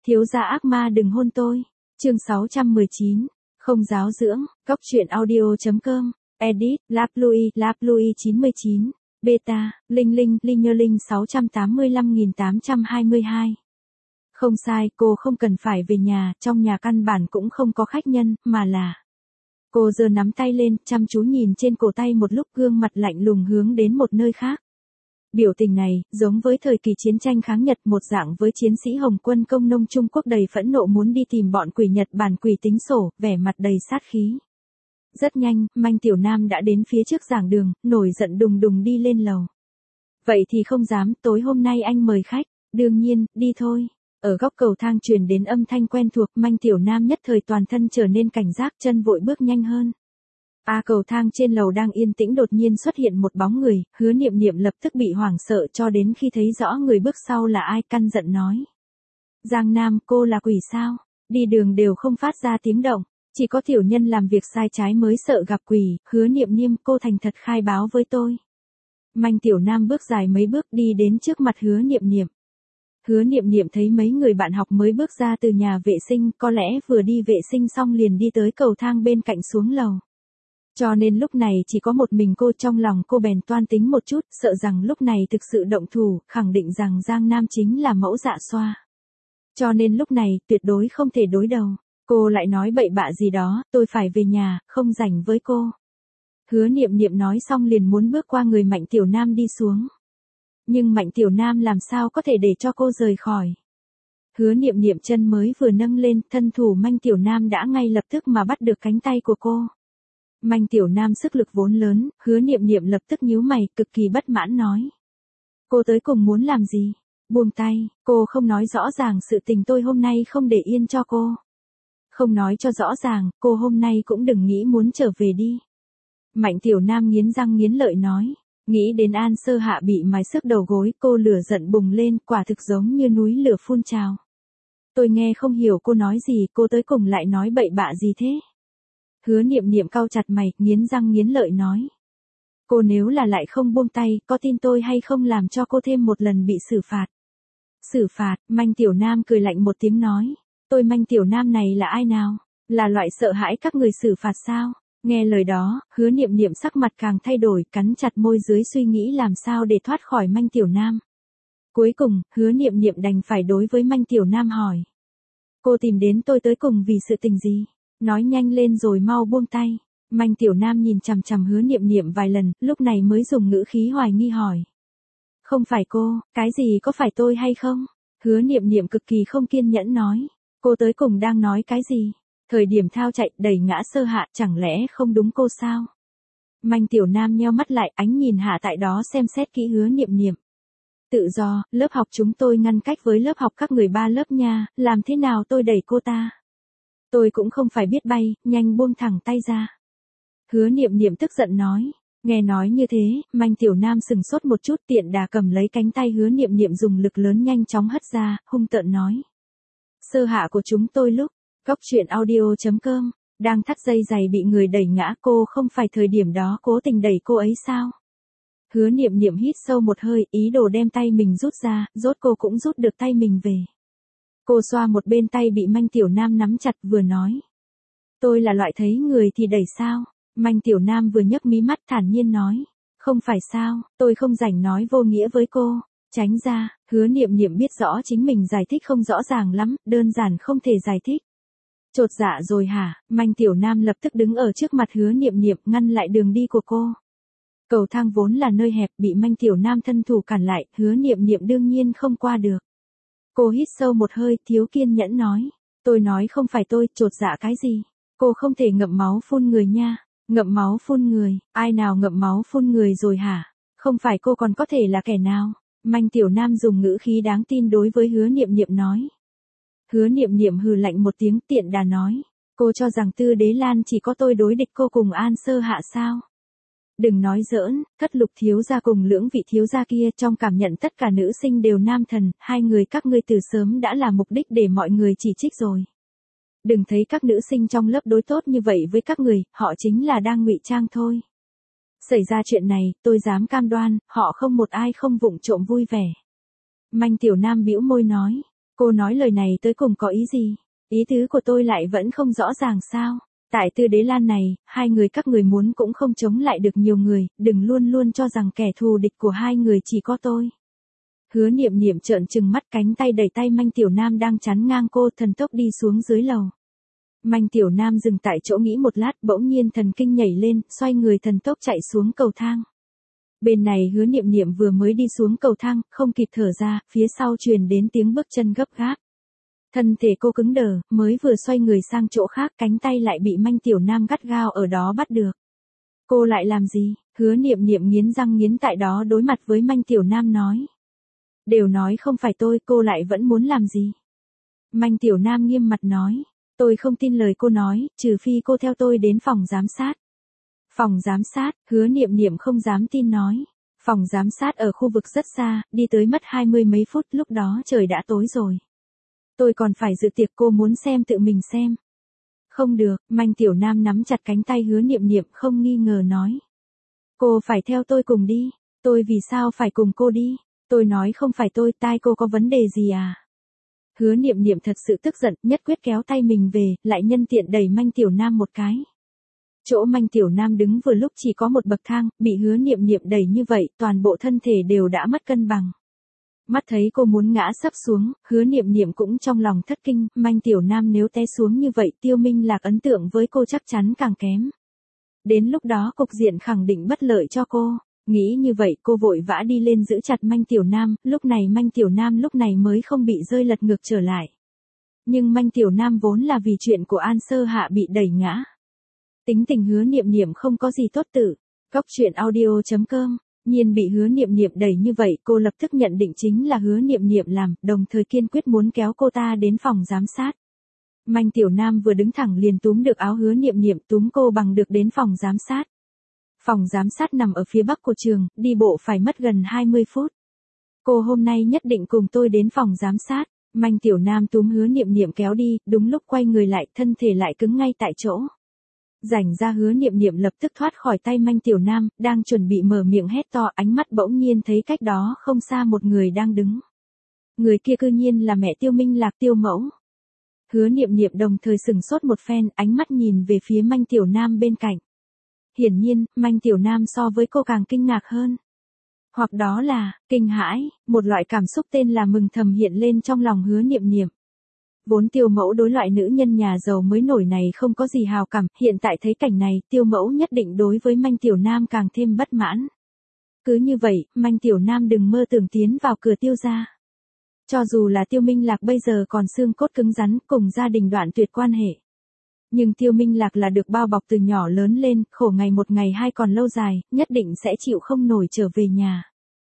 Thiếu gia ác ma đừng hôn tôi. Chương 619. Không giáo dưỡng. Cóc truyện audio.com. Edit. Lapluy 99. Beta. Linh Linh 685822. Không sai, cô không cần phải về nhà, trong nhà căn bản cũng không có khách nhân, mà là... Cô giơ nắm tay lên, chăm chú nhìn trên cổ tay một lúc, gương mặt lạnh lùng hướng đến một nơi khác. Biểu tình này, giống với thời kỳ chiến tranh kháng Nhật, một dạng với chiến sĩ Hồng quân công nông Trung Quốc đầy phẫn nộ muốn đi tìm bọn quỷ Nhật Bản quỷ tính sổ, vẻ mặt đầy sát khí. Rất nhanh, Manh Tiểu Nam đã đến phía trước giảng đường, nổi giận đùng đùng đi lên lầu. Vậy thì không dám, tối hôm nay anh mời khách, đương nhiên, đi thôi. Ở góc cầu thang truyền đến âm thanh quen thuộc, Manh Tiểu Nam nhất thời toàn thân trở nên cảnh giác, chân vội bước nhanh hơn. Cầu thang trên lầu đang yên tĩnh đột nhiên xuất hiện một bóng người, Hứa Niệm Niệm lập tức bị hoảng sợ cho đến khi thấy rõ người bước sau là ai, căn giận nói. Giang Nam, cô là quỷ sao? Đi đường đều không phát ra tiếng động, chỉ có tiểu nhân làm việc sai trái mới sợ gặp quỷ. Hứa Niệm Niệm, cô thành thật khai báo với tôi. Manh Tiểu Nam bước dài mấy bước đi đến trước mặt Hứa Niệm Niệm. Hứa Niệm Niệm thấy mấy người bạn học mới bước ra từ nhà vệ sinh, có lẽ vừa đi vệ sinh xong liền đi tới cầu thang bên cạnh xuống lầu. Cho nên lúc này chỉ có một mình cô, trong lòng cô bèn toan tính một chút, sợ rằng lúc này thực sự động thủ, khẳng định rằng Giang Nam chính là mẫu dạ xoa. Cho nên lúc này, tuyệt đối không thể đối đầu. Cô lại nói bậy bạ gì đó, tôi phải về nhà, không rảnh với cô. Hứa Niệm Niệm nói xong liền muốn bước qua người Mạnh Tiểu Nam đi xuống. Nhưng Mạnh Tiểu Nam làm sao có thể để cho cô rời khỏi. Hứa Niệm Niệm chân mới vừa nâng lên, thân thủ Manh Tiểu Nam đã ngay lập tức mà bắt được cánh tay của cô. Manh Tiểu Nam sức lực vốn lớn, Hứa Niệm Niệm lập tức nhíu mày, cực kỳ bất mãn nói. Cô tới cùng muốn làm gì? Buông tay, cô không nói rõ ràng sự tình, tôi hôm nay không để yên cho cô. Không nói cho rõ ràng, cô hôm nay cũng đừng nghĩ muốn trở về đi. Mạnh Tiểu Nam nghiến răng nghiến lợi nói. Nghĩ đến An Sơ Hạ bị mài sức đầu gối, cô lửa giận bùng lên, quả thực giống như núi lửa phun trào. Tôi nghe không hiểu cô nói gì, cô tới cùng lại nói bậy bạ gì thế? Hứa Niệm Niệm cau chặt mày, nghiến răng nghiến lợi nói. Cô nếu là lại không buông tay, có tin tôi hay không làm cho cô thêm một lần bị xử phạt? Xử phạt? Manh Tiểu Nam cười lạnh một tiếng nói. Tôi Manh Tiểu Nam này là ai nào? Là loại sợ hãi các người xử phạt sao? Nghe lời đó, Hứa Niệm Niệm sắc mặt càng thay đổi, cắn chặt môi dưới suy nghĩ làm sao để thoát khỏi Manh Tiểu Nam. Cuối cùng, Hứa Niệm Niệm đành phải đối với Manh Tiểu Nam hỏi. Cô tìm đến tôi tới cùng vì sự tình gì? Nói nhanh lên rồi mau buông tay. Manh Tiểu Nam nhìn chằm chằm Hứa Niệm Niệm vài lần, lúc này mới dùng ngữ khí hoài nghi hỏi. Không phải cô, cái gì có phải tôi hay không? Hứa Niệm Niệm cực kỳ không kiên nhẫn nói. Cô tới cùng đang nói cái gì? Thời điểm thao chạy đẩy ngã Sơ Hạ, chẳng lẽ không đúng cô sao? Manh Tiểu Nam nheo mắt lại, ánh nhìn hạ tại đó xem xét kỹ Hứa Niệm Niệm. Tự do, lớp học chúng tôi ngăn cách với lớp học các người 3 lớp nha, làm thế nào tôi đẩy cô ta? Tôi cũng không phải biết bay, nhanh buông thẳng tay ra. Hứa Niệm Niệm tức giận nói. Nghe nói như thế, Manh Tiểu Nam sừng sốt một chút, tiện đà cầm lấy cánh tay Hứa Niệm Niệm dùng lực lớn nhanh chóng hất ra, hung tợn nói. Sơ Hạ của chúng tôi lúc, Cóc truyện audio.com, đang thắt dây giày bị người đẩy ngã, cô không phải thời điểm đó cố tình đẩy cô ấy sao? Hứa Niệm Niệm hít sâu một hơi, ý đồ đem tay mình rút ra, rốt cô cũng rút được tay mình về. Cô xoa một bên tay bị Manh Tiểu Nam nắm chặt vừa nói. Tôi là loại thấy người thì đẩy sao? Manh Tiểu Nam vừa nhấc mí mắt thản nhiên nói. Không phải sao, tôi không rảnh nói vô nghĩa với cô. Tránh ra. Hứa Niệm Niệm biết rõ chính mình giải thích không rõ ràng lắm, đơn giản không thể giải thích. Chột dạ rồi hả? Manh Tiểu Nam lập tức đứng ở trước mặt Hứa Niệm Niệm, ngăn lại đường đi của cô. Cầu thang vốn là nơi hẹp, bị Manh Tiểu Nam thân thủ cản lại, Hứa Niệm Niệm đương nhiên không qua được. Cô hít sâu một hơi, thiếu kiên nhẫn nói. Tôi nói không phải tôi, chột dạ cái gì? Cô không thể ngậm máu phun người nha. Ngậm máu phun người, ai nào ngậm máu phun người rồi hả? Không phải cô còn có thể là kẻ nào? Manh Tiểu Nam dùng ngữ khí đáng tin đối với Hứa Niệm Niệm nói. Hứa Niệm Niệm hừ lạnh một tiếng, tiện đà nói. Cô cho rằng Tư Đế Lan chỉ có tôi đối địch cô cùng An Sơ Hạ sao? Đừng nói giỡn, Thất Lục thiếu gia cùng Lưỡng Vị thiếu gia kia trong cảm nhận tất cả nữ sinh đều nam thần, hai người các ngươi từ sớm đã là mục đích để mọi người chỉ trích rồi. Đừng thấy các nữ sinh trong lớp đối tốt như vậy với các người, họ chính là đang ngụy trang thôi. Xảy ra chuyện này, tôi dám cam đoan, họ không một ai không vụng trộm vui vẻ. Manh Tiểu Nam bĩu môi nói. Cô nói lời này tới cùng có ý gì? Ý tứ của tôi lại vẫn không rõ ràng sao? Tại Tư Đế Lan này, hai người các người muốn cũng không chống lại được nhiều người, đừng luôn luôn cho rằng kẻ thù địch của hai người chỉ có tôi. Hứa Niệm Niệm trợn trừng mắt, cánh tay đẩy tay Manh Tiểu Nam đang chắn ngang cô, thần tốc đi xuống dưới lầu. Manh Tiểu Nam dừng tại chỗ nghĩ một lát, bỗng nhiên thần kinh nhảy lên, xoay người thần tốc chạy xuống cầu thang. Bên này Hứa Niệm Niệm vừa mới đi xuống cầu thang, không kịp thở ra, phía sau truyền đến tiếng bước chân gấp gáp. Thân thể cô cứng đờ, mới vừa xoay người sang chỗ khác, cánh tay lại bị Manh Tiểu Nam gắt gao ở đó bắt được. Cô lại làm gì? Hứa Niệm Niệm nghiến răng nghiến tại đó đối mặt với Manh Tiểu Nam nói. Đều nói không phải tôi, cô lại vẫn muốn làm gì? Manh Tiểu Nam nghiêm mặt nói. Tôi không tin lời cô nói, trừ phi cô theo tôi đến phòng giám sát. Phòng giám sát, Hứa Niệm Niệm không dám tin nói. Phòng giám sát ở khu vực rất xa, đi tới mất 20 mấy phút, lúc đó trời đã tối rồi. Tôi còn phải dự tiệc, cô muốn xem tự mình xem. Không được, Manh Tiểu Nam nắm chặt cánh tay Hứa Niệm Niệm không nghi ngờ nói. Cô phải theo tôi cùng đi. Tôi vì sao phải cùng cô đi? Tôi nói không phải tôi, tai cô có vấn đề gì à? Hứa Niệm Niệm thật sự tức giận, nhất quyết kéo tay mình về, lại nhân tiện đẩy Manh Tiểu Nam một cái. Chỗ Manh Tiểu Nam đứng vừa lúc chỉ có một bậc thang, bị Hứa Niệm Niệm đẩy như vậy, toàn bộ thân thể đều đã mất cân bằng. Mắt thấy cô muốn ngã sấp xuống, Hứa Niệm Niệm cũng trong lòng thất kinh, Manh Tiểu Nam nếu té xuống như vậy, Tiêu Minh Lạc ấn tượng với cô chắc chắn càng kém. Đến lúc đó cục diện khẳng định bất lợi cho cô. Nghĩ như vậy, cô vội vã đi lên giữ chặt Manh Tiểu Nam, lúc này Manh Tiểu Nam lúc này mới không bị rơi lật ngược trở lại. Nhưng Manh Tiểu Nam vốn là vì chuyện của An Sơ Hạ bị đẩy ngã. Tính tình Hứa Niệm Niệm không có gì tốt tự. Cóc truyện audio.com. Nhiên bị Hứa Niệm Niệm đẩy như vậy, cô lập tức nhận định chính là Hứa Niệm Niệm làm, đồng thời kiên quyết muốn kéo cô ta đến phòng giám sát. Manh Tiểu Nam vừa đứng thẳng liền túm được áo Hứa Niệm Niệm, túm cô bằng được đến phòng giám sát. Phòng giám sát nằm ở phía bắc của trường, đi bộ phải mất gần 20 phút. Cô hôm nay nhất định cùng tôi đến phòng giám sát. Manh Tiểu Nam túm Hứa Niệm Niệm kéo đi, đúng lúc quay người lại, thân thể lại cứng ngay tại chỗ. Rảnh ra Hứa Niệm Niệm lập tức thoát khỏi tay Manh Tiểu Nam, đang chuẩn bị mở miệng hét to, ánh mắt bỗng nhiên thấy cách đó không xa một người đang đứng. Người kia cư nhiên là mẹ Tiêu Minh Lạc, Tiêu mẫu. Hứa Niệm Niệm đồng thời sừng sốt một phen, ánh mắt nhìn về phía Manh Tiểu Nam bên cạnh. Hiển nhiên, Manh Tiểu Nam so với cô càng kinh ngạc hơn. Hoặc đó là, kinh hãi, một loại cảm xúc tên là mừng thầm hiện lên trong lòng Hứa Niệm Niệm. Vốn Tiêu mẫu đối loại nữ nhân nhà giàu mới nổi này không có gì hào cảm, hiện tại thấy cảnh này, Tiêu mẫu nhất định đối với Manh Tiểu Nam càng thêm bất mãn. Cứ như vậy, Manh Tiểu Nam đừng mơ tưởng tiến vào cửa Tiêu gia. Cho dù là Tiêu Minh Lạc bây giờ còn xương cốt cứng rắn, cùng gia đình đoạn tuyệt quan hệ. Nhưng Tiêu Minh Lạc là được bao bọc từ nhỏ lớn lên, khổ ngày một ngày hai còn lâu dài, nhất định sẽ chịu không nổi trở về nhà.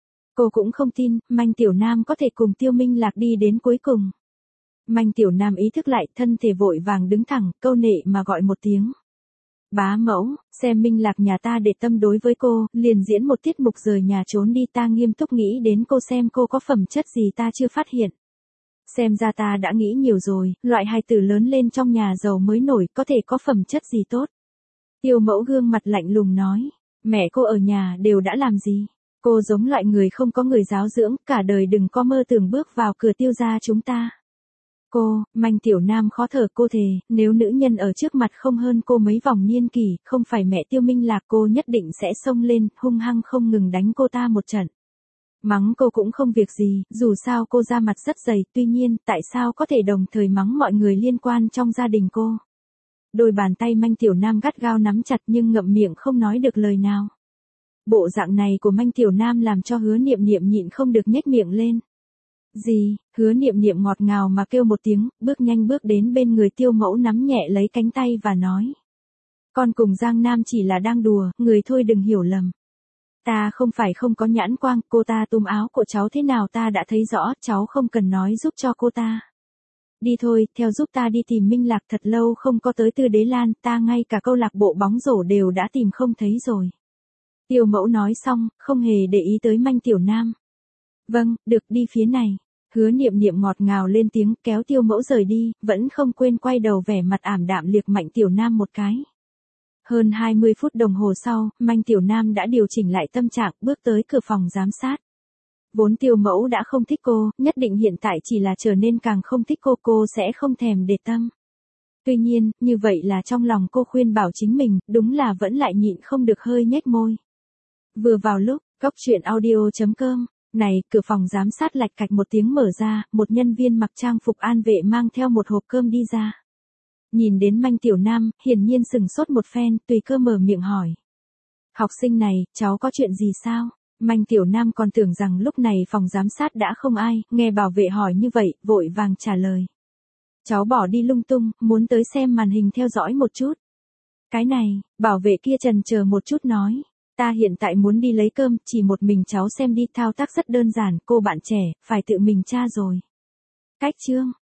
Cô cũng không tin, Manh Tiểu Nam có thể cùng Tiêu Minh Lạc đi đến cuối cùng. Manh Tiểu Nam ý thức lại, thân thể vội vàng đứng thẳng, câu nệ mà gọi một tiếng. Bá mẫu, xem Minh Lạc nhà ta để tâm đối với cô, liền diễn một tiết mục rời nhà trốn đi, ta nghiêm túc nghĩ đến cô xem cô có phẩm chất gì ta chưa phát hiện. Xem ra ta đã nghĩ nhiều rồi, loại hài tử lớn lên trong nhà giàu mới nổi có thể có phẩm chất gì tốt. Tiêu mẫu gương mặt lạnh lùng nói, mẹ cô ở nhà đều đã làm gì? Cô giống loại người không có người giáo dưỡng, cả đời đừng có mơ tưởng bước vào cửa Tiêu gia chúng ta. Cô, Manh Tiểu Nam khó thở, cô thề, nếu nữ nhân ở trước mặt không hơn cô mấy vòng niên kỷ, không phải mẹ Tiêu Minh Lạc cô nhất định sẽ xông lên, hung hăng không ngừng đánh cô ta một trận. Mắng cô cũng không việc gì, dù sao cô da mặt rất dày, tuy nhiên, tại sao có thể đồng thời mắng mọi người liên quan trong gia đình cô? Đôi bàn tay Manh Tiểu Nam gắt gao nắm chặt nhưng ngậm miệng không nói được lời nào. Bộ dạng này của Manh Tiểu Nam làm cho Hứa Niệm Niệm nhịn không được nhếch miệng lên. Gì? Hứa Niệm Niệm ngọt ngào mà kêu một tiếng, bước nhanh bước đến bên người Tiêu mẫu nắm nhẹ lấy cánh tay và nói. Con cùng Giang Nam chỉ là đang đùa, người thôi đừng hiểu lầm. Ta không phải không có nhãn quang, cô ta túm áo của cháu thế nào ta đã thấy rõ, cháu không cần nói giúp cho cô ta. Đi thôi, theo giúp ta đi tìm Minh Lạc, thật lâu không có tới Tư Đế Lan, ta ngay cả câu lạc bộ bóng rổ đều đã tìm không thấy rồi. Tiêu mẫu nói xong, không hề để ý tới Manh Tiểu Nam. Vâng, được, đi phía này. Hứa Niệm Niệm ngọt ngào lên tiếng, kéo Tiêu mẫu rời đi, vẫn không quên quay đầu vẻ mặt ảm đạm liếc Manh Tiểu Nam một cái. Hơn 20 phút đồng hồ sau, Manh Tiểu Nam đã điều chỉnh lại tâm trạng, bước tới cửa phòng giám sát. Vốn Tiêu Mẫu đã không thích cô, nhất định hiện tại chỉ là trở nên càng không thích cô sẽ không thèm để tâm. Tuy nhiên, như vậy là trong lòng cô khuyên bảo chính mình, đúng là vẫn lại nhịn không được hơi nhếch môi. Vừa vào lúc, Cốc Truyện Audio.com, này, cửa phòng giám sát lạch cạch một tiếng mở ra, một nhân viên mặc trang phục an vệ mang theo một hộp cơm đi ra. Nhìn đến Manh Tiểu Nam, hiển nhiên sừng sốt một phen, tùy cơ mở miệng hỏi. Học sinh này, cháu có chuyện gì sao? Manh Tiểu Nam còn tưởng rằng lúc này phòng giám sát đã không ai, nghe bảo vệ hỏi như vậy, vội vàng trả lời. Cháu bỏ đi lung tung, muốn tới xem màn hình theo dõi một chút. Cái này, bảo vệ kia chần chờ một chút nói. Ta hiện tại muốn đi lấy cơm, chỉ một mình cháu xem đi, thao tác rất đơn giản, cô bạn trẻ, phải tự mình tra rồi. Cách chương.